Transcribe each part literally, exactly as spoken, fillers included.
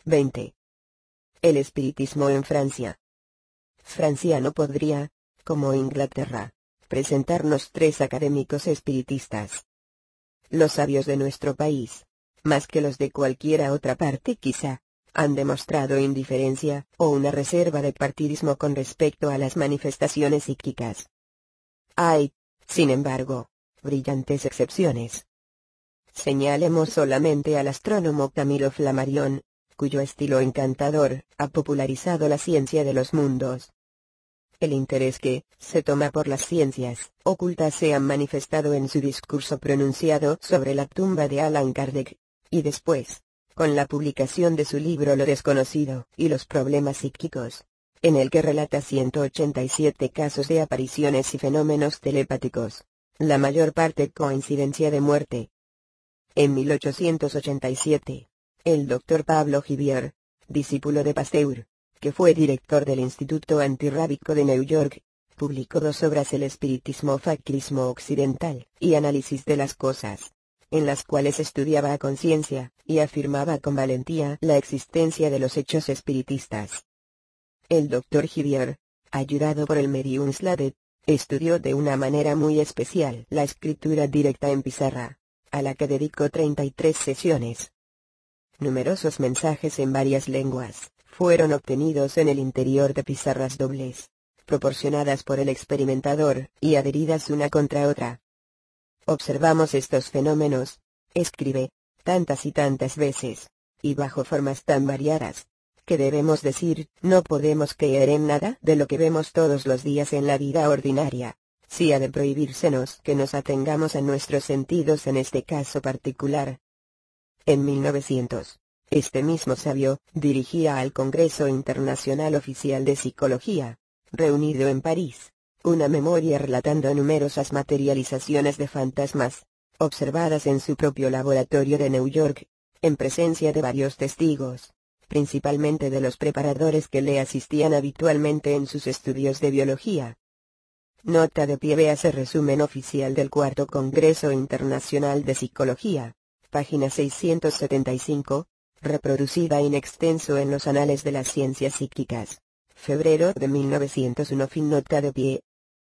veinte. El espiritismo en Francia. Francia no podría, como Inglaterra, presentarnos tres académicos espiritistas. Los sabios de nuestro país, más que los de cualquiera otra parte quizá, han demostrado indiferencia, o una reserva de partidismo con respecto a las manifestaciones psíquicas. Hay, sin embargo, brillantes excepciones. Señalemos solamente al astrónomo Camilo Flammarion, cuyo estilo encantador ha popularizado la ciencia de los mundos. El interés que se toma por las ciencias ocultas se ha manifestado en su discurso pronunciado sobre la tumba de Allan Kardec, y después, con la publicación de su libro Lo desconocido y los problemas psíquicos, en el que relata ciento ochenta y siete casos de apariciones y fenómenos telepáticos, la mayor parte coincidencia de muerte. En mil ochocientos ochenta y siete, el doctor Pablo Givier, discípulo de Pasteur, que fue director del Instituto Antirrábico de New York, publicó dos obras: El espiritismo factismo occidental y Análisis de las cosas, en las cuales estudiaba a conciencia, y afirmaba con valentía la existencia de los hechos espiritistas. El doctor Givier, ayudado por el medium Sladet, estudió de una manera muy especial la escritura directa en pizarra, a la que dedicó treinta y tres sesiones. Numerosos mensajes en varias lenguas fueron obtenidos en el interior de pizarras dobles, proporcionadas por el experimentador, y adheridas una contra otra. Observamos estos fenómenos, escribe, tantas y tantas veces, y bajo formas tan variadas, que debemos decir, no podemos creer en nada de lo que vemos todos los días en la vida ordinaria, si ha de prohibírsenos que nos atengamos a nuestros sentidos en este caso particular. En mil novecientos, este mismo sabio dirigía al Congreso Internacional Oficial de Psicología, reunido en París, una memoria relatando numerosas materializaciones de fantasmas, observadas en su propio laboratorio de New York, en presencia de varios testigos, principalmente de los preparadores que le asistían habitualmente en sus estudios de biología. Nota de pie: véase resumen oficial del Cuarto Congreso Internacional de Psicología, página seiscientos setenta y cinco, reproducida in extenso en los Anales de las Ciencias Psíquicas, febrero de mil novecientos uno. Fin nota de pie.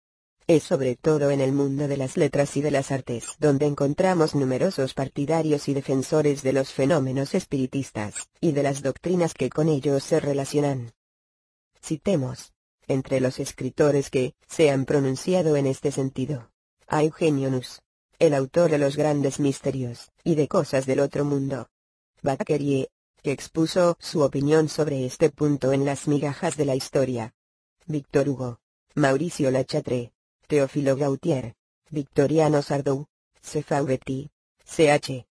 Es sobre todo en el mundo de las letras y de las artes donde encontramos numerosos partidarios y defensores de los fenómenos espiritistas, y de las doctrinas que con ellos se relacionan. Citemos, entre los escritores que se han pronunciado en este sentido, a Eugenio Nus, el autor de Los Grandes Misterios y de Cosas del Otro Mundo. Bacquerier, que expuso su opinión sobre este punto en Las Migajas de la Historia. Victor Hugo, Mauricio Lachatre, Teófilo Gautier, Victoriano Sardou, Sefauvetti, C H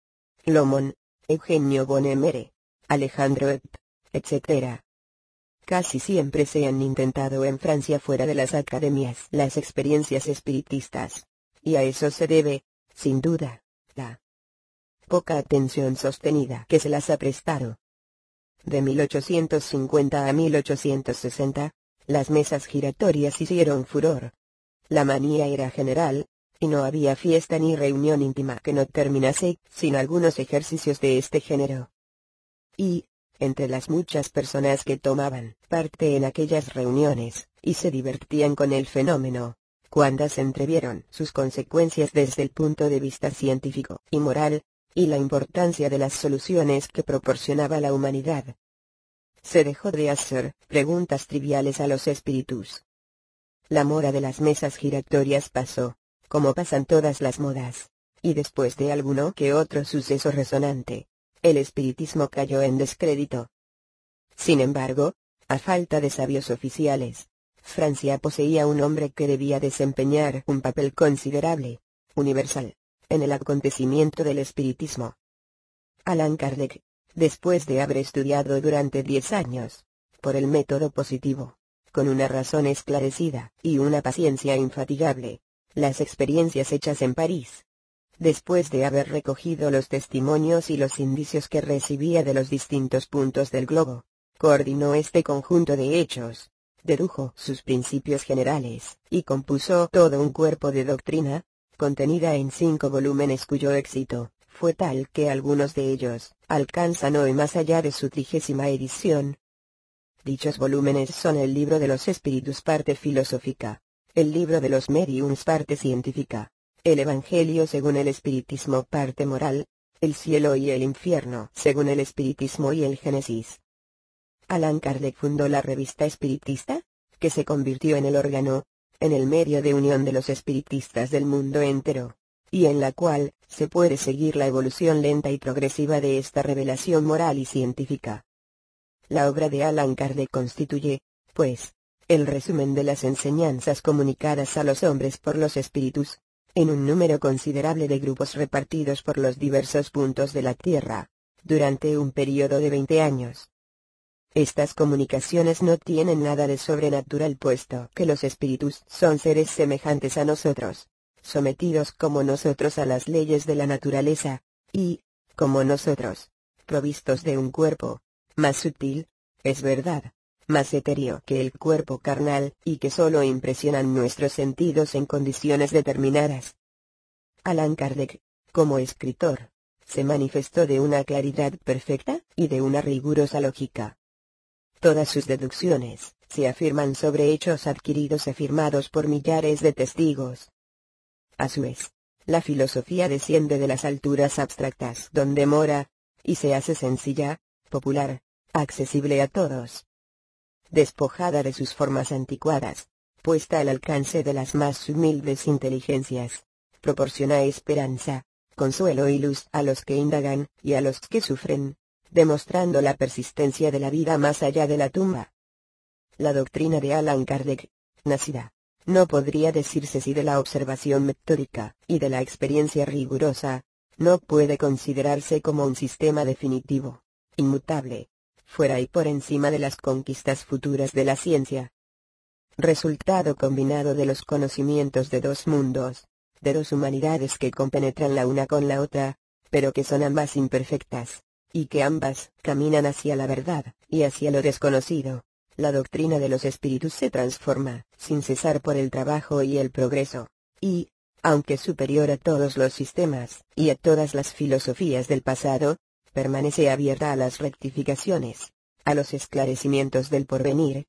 Lomon, Eugenio Bonemere, Alejandro Epp, etcétera. Casi siempre se han intentado en Francia fuera de las academias las experiencias espiritistas, y a eso se debe, sin duda, la poca atención sostenida que se las ha prestado. De mil ochocientos cincuenta a mil ochocientos sesenta, las mesas giratorias hicieron furor. La manía era general, y no había fiesta ni reunión íntima que no terminase sin algunos ejercicios de este género. Y, entre las muchas personas que tomaban parte en aquellas reuniones, y se divertían con el fenómeno, cuantas se entrevieron sus consecuencias desde el punto de vista científico y moral, y la importancia de las soluciones que proporcionaba la humanidad. Se dejó de hacer preguntas triviales a los espíritus. La moda de las mesas giratorias pasó, como pasan todas las modas, y después de alguno que otro suceso resonante, el espiritismo cayó en descrédito. Sin embargo, a falta de sabios oficiales, Francia poseía un hombre que debía desempeñar un papel considerable, universal, en el acontecimiento del espiritismo. Allan Kardec, después de haber estudiado durante diez años, por el método positivo, con una razón esclarecida y una paciencia infatigable, las experiencias hechas en París. Después de haber recogido los testimonios y los indicios que recibía de los distintos puntos del globo, coordinó este conjunto de hechos, dedujo sus principios generales, y compuso todo un cuerpo de doctrina, contenida en cinco volúmenes cuyo éxito fue tal que algunos de ellos alcanzan hoy más allá de su trigésima edición. Dichos volúmenes son el libro de los espíritus parte filosófica, el libro de los mediums parte científica, el Evangelio según el espiritismo parte moral, el cielo y el infierno según el espiritismo y el Génesis. Allan Kardec fundó la revista espiritista, que se convirtió en el órgano, en el medio de unión de los espiritistas del mundo entero, y en la cual se puede seguir la evolución lenta y progresiva de esta revelación moral y científica. La obra de Allan Kardec constituye, pues, el resumen de las enseñanzas comunicadas a los hombres por los espíritus, en un número considerable de grupos repartidos por los diversos puntos de la Tierra, durante un periodo de veinte años. Estas comunicaciones no tienen nada de sobrenatural puesto que los espíritus son seres semejantes a nosotros, sometidos como nosotros a las leyes de la naturaleza, y, como nosotros, provistos de un cuerpo, más sutil, es verdad, más etéreo que el cuerpo carnal y que solo impresionan nuestros sentidos en condiciones determinadas. Allan Kardec, como escritor, se manifestó de una claridad perfecta y de una rigurosa lógica. Todas sus deducciones se afirman sobre hechos adquiridos afirmados por millares de testigos. A su vez, la filosofía desciende de las alturas abstractas donde mora, y se hace sencilla, popular, accesible a todos. Despojada de sus formas anticuadas, puesta al alcance de las más humildes inteligencias, proporciona esperanza, consuelo y luz a los que indagan y a los que sufren, demostrando la persistencia de la vida más allá de la tumba. La doctrina de Allan Kardec, nacida, no podría decirse si de la observación metódica y de la experiencia rigurosa, no puede considerarse como un sistema definitivo, inmutable, fuera y por encima de las conquistas futuras de la ciencia. Resultado combinado de los conocimientos de dos mundos, de dos humanidades que compenetran la una con la otra, pero que son ambas imperfectas, y que ambas caminan hacia la verdad y hacia lo desconocido. La doctrina de los espíritus se transforma, sin cesar por el trabajo y el progreso, y, aunque superior a todos los sistemas y a todas las filosofías del pasado, permanece abierta a las rectificaciones, a los esclarecimientos del porvenir.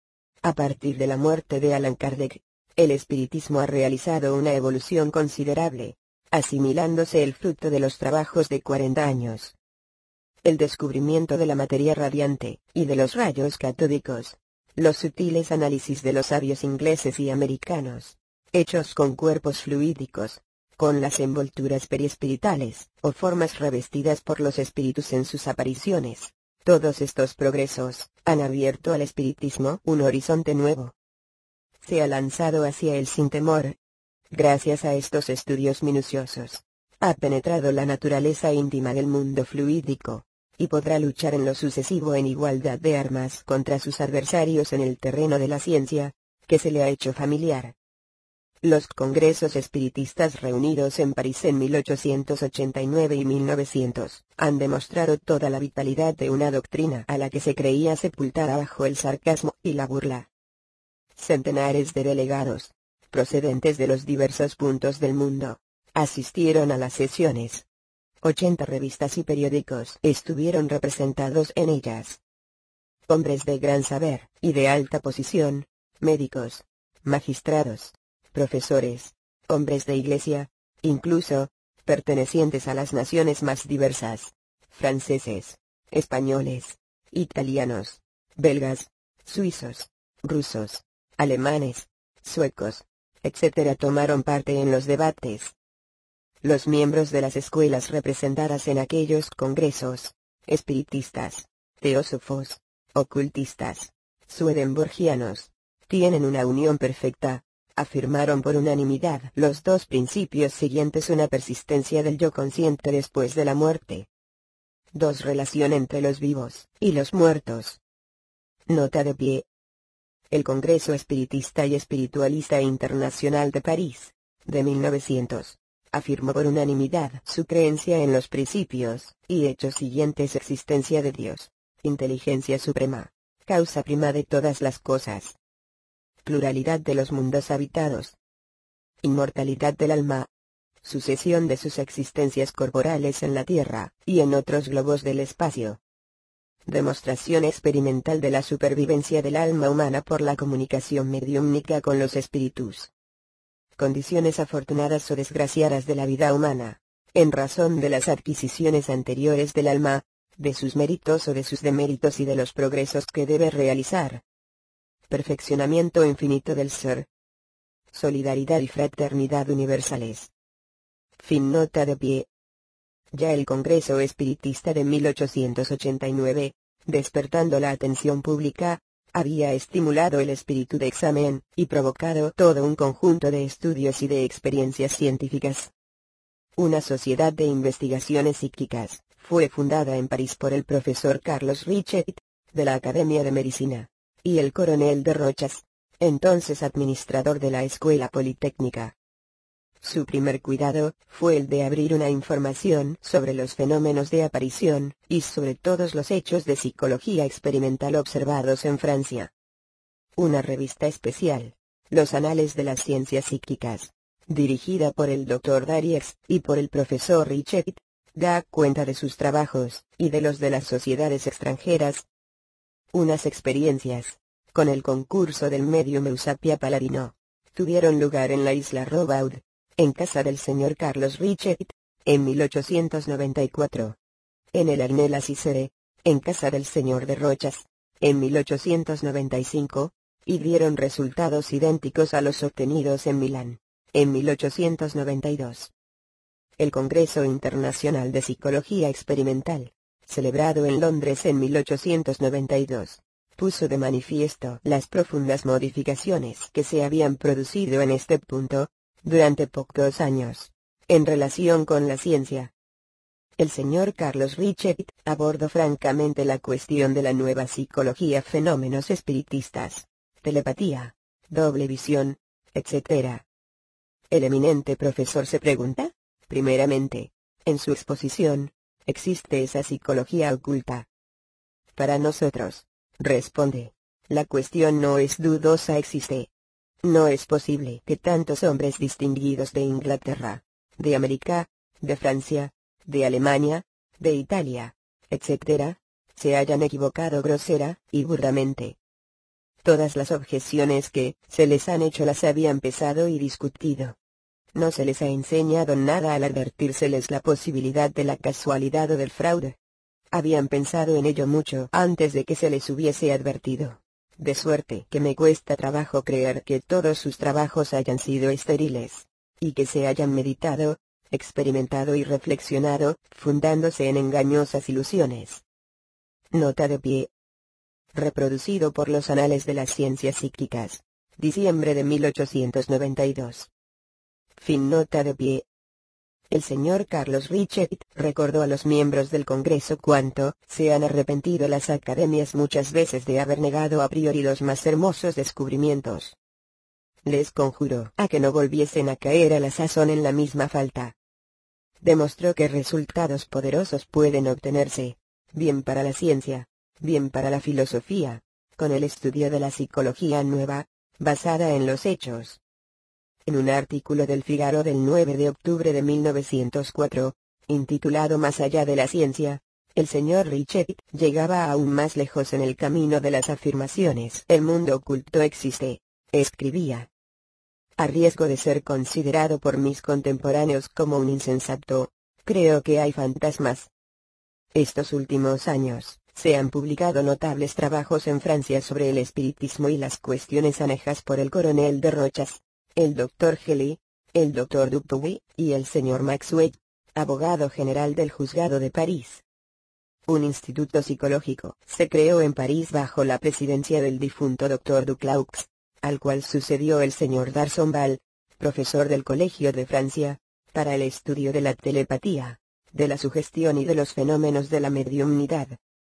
A partir de la muerte de Allan Kardec, el espiritismo ha realizado una evolución considerable, asimilándose el fruto de los trabajos de cuarenta años. El descubrimiento de la materia radiante, y de los rayos catódicos, los sutiles análisis de los sabios ingleses y americanos, hechos con cuerpos fluídicos, con las envolturas perispiritales, o formas revestidas por los espíritus en sus apariciones, todos estos progresos, han abierto al espiritismo un horizonte nuevo. Se ha lanzado hacia él sin temor. Gracias a estos estudios minuciosos, ha penetrado la naturaleza íntima del mundo fluídico, y podrá luchar en lo sucesivo en igualdad de armas contra sus adversarios en el terreno de la ciencia, que se le ha hecho familiar. Los congresos espiritistas reunidos en París en mil ochocientos ochenta y nueve y mil novecientos, han demostrado toda la vitalidad de una doctrina a la que se creía sepultada bajo el sarcasmo y la burla. Centenares de delegados, procedentes de los diversos puntos del mundo, asistieron a las sesiones. Ochenta revistas y periódicos estuvieron representados en ellas. Hombres de gran saber y de alta posición, médicos, magistrados, profesores, hombres de iglesia, incluso, pertenecientes a las naciones más diversas, franceses, españoles, italianos, belgas, suizos, rusos, alemanes, suecos, etcétera tomaron parte en los debates. Los miembros de las escuelas representadas en aquellos congresos, espiritistas, teósofos, ocultistas, swedenborgianos, tienen una unión perfecta, afirmaron por unanimidad los dos principios siguientes: una persistencia del yo consciente después de la muerte. dos Relación entre los vivos y los muertos. Nota de pie. El Congreso Espiritista y Espiritualista Internacional de París, de mil novecientos, afirmó por unanimidad su creencia en los principios y hechos siguientes: existencia de Dios, inteligencia suprema, causa prima de todas las cosas, pluralidad de los mundos habitados, inmortalidad del alma, sucesión de sus existencias corporales en la Tierra, y en otros globos del espacio. Demostración experimental de la supervivencia del alma humana por la comunicación mediúmnica con los espíritus. Condiciones afortunadas o desgraciadas de la vida humana, en razón de las adquisiciones anteriores del alma, de sus méritos o de sus deméritos y de los progresos que debe realizar. Perfeccionamiento infinito del ser. Solidaridad y fraternidad universales. Fin nota de pie. Ya el Congreso Espiritista de mil ochocientos ochenta y nueve, despertando la atención pública, había estimulado el espíritu de examen, y provocado todo un conjunto de estudios y de experiencias científicas. Una sociedad de investigaciones psíquicas, fue fundada en París por el profesor Carlos Richet, de la Academia de Medicina, y el coronel de Rochas, entonces administrador de la Escuela Politécnica. Su primer cuidado, fue el de abrir una información sobre los fenómenos de aparición, y sobre todos los hechos de psicología experimental observados en Francia. Una revista especial, Los Anales de las Ciencias Psíquicas, dirigida por el doctor Darieux, y por el profesor Richet, da cuenta de sus trabajos, y de los de las sociedades extranjeras. Unas experiencias, con el concurso del medium Eusapia Paladino, tuvieron lugar en la isla Robaud, en casa del señor Carlos Richet, en mil ochocientos noventa y cuatro. En el Arnel Assisere, en casa del señor de Rochas, en mil ochocientos noventa y cinco, y dieron resultados idénticos a los obtenidos en Milán, en mil ochocientos noventa y dos. El Congreso Internacional de Psicología Experimental, celebrado en Londres en mil ochocientos noventa y dos, puso de manifiesto las profundas modificaciones que se habían producido en este punto, durante pocos años, en relación con la ciencia. El señor Carlos Richet abordó francamente la cuestión de la nueva psicología, fenómenos espiritistas, telepatía, doble visión, etcétera. El eminente profesor se pregunta, primeramente, en su exposición, ¿existe esa psicología oculta? Para nosotros, responde, la cuestión no es dudosa, existe. No es posible que tantos hombres distinguidos de Inglaterra, de América, de Francia, de Alemania, de Italia, etcétera, se hayan equivocado grosera y burdamente. Todas las objeciones que se les han hecho las habían pesado y discutido. No se les ha enseñado nada al advertírseles la posibilidad de la casualidad o del fraude. Habían pensado en ello mucho antes de que se les hubiese advertido. De suerte que me cuesta trabajo creer que todos sus trabajos hayan sido estériles, y que se hayan meditado, experimentado y reflexionado, fundándose en engañosas ilusiones. Nota de pie. Reproducido por los Anales de las Ciencias Psíquicas, diciembre de mil ochocientos noventa y dos. Fin nota de pie. El señor Carlos Richet recordó a los miembros del Congreso cuánto se han arrepentido las academias muchas veces de haber negado a priori los más hermosos descubrimientos. Les conjuró a que no volviesen a caer a la sazón en la misma falta. Demostró que resultados poderosos pueden obtenerse, bien para la ciencia, bien para la filosofía, con el estudio de la psicología nueva, basada en los hechos. En un artículo del Figaro del nueve de octubre de mil novecientos cuatro, intitulado Más allá de la ciencia, el señor Richet llegaba aún más lejos en el camino de las afirmaciones. El mundo oculto existe, escribía. A riesgo de ser considerado por mis contemporáneos como un insensato, creo que hay fantasmas. Estos últimos años, se han publicado notables trabajos en Francia sobre el espiritismo y las cuestiones anejas por el coronel de Rochas, el doctor Gelée, el doctor Dupuy, y el señor Maxwell, abogado general del juzgado de París. Un instituto psicológico se creó en París bajo la presidencia del difunto doctor Duclaux, al cual sucedió el señor d'Arsonval, profesor del Colegio de Francia, para el estudio de la telepatía, de la sugestión y de los fenómenos de la mediumnidad.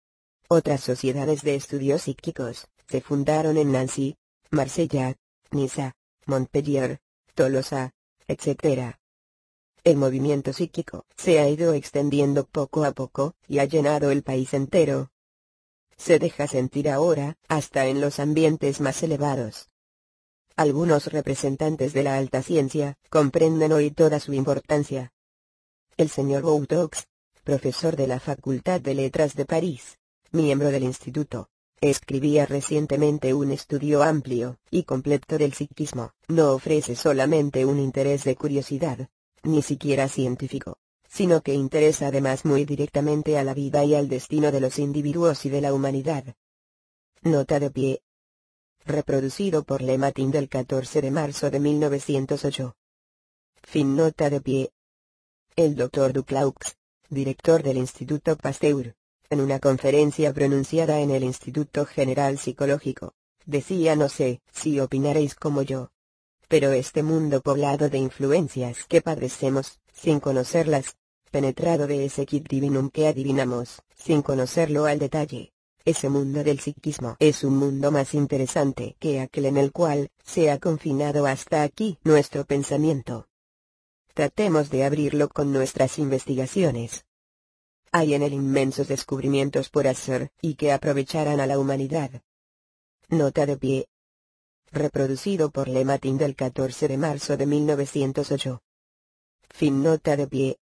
Otras sociedades de estudios psíquicos se fundaron en Nancy, Marsella, Niza, Montpellier, Tolosa, etcétera. El movimiento psíquico se ha ido extendiendo poco a poco, y ha llenado el país entero. Se deja sentir ahora, hasta en los ambientes más elevados. Algunos representantes de la alta ciencia comprenden hoy toda su importancia. El señor Bouteux, profesor de la Facultad de Letras de París, miembro del Instituto, escribía recientemente un estudio amplio y completo del psiquismo. No ofrece solamente un interés de curiosidad, ni siquiera científico, sino que interesa además muy directamente a la vida y al destino de los individuos y de la humanidad. Nota de pie. Reproducido por Le Matin del catorce de marzo de mil novecientos ocho. Fin. Nota de pie. El doctor Duclaux, director del Instituto Pasteur, en una conferencia pronunciada en el Instituto General Psicológico, decía: no sé si opinaréis como yo, pero este mundo poblado de influencias que padecemos, sin conocerlas, penetrado de ese quid divinum que adivinamos, sin conocerlo al detalle, ese mundo del psiquismo es un mundo más interesante que aquel en el cual se ha confinado hasta aquí nuestro pensamiento. Tratemos de abrirlo con nuestras investigaciones. Hay en él inmensos descubrimientos por hacer, y que aprovecharán a la humanidad. Nota de pie. Reproducido por Le Matin del catorce de marzo de mil novecientos ocho. Fin. Nota de pie.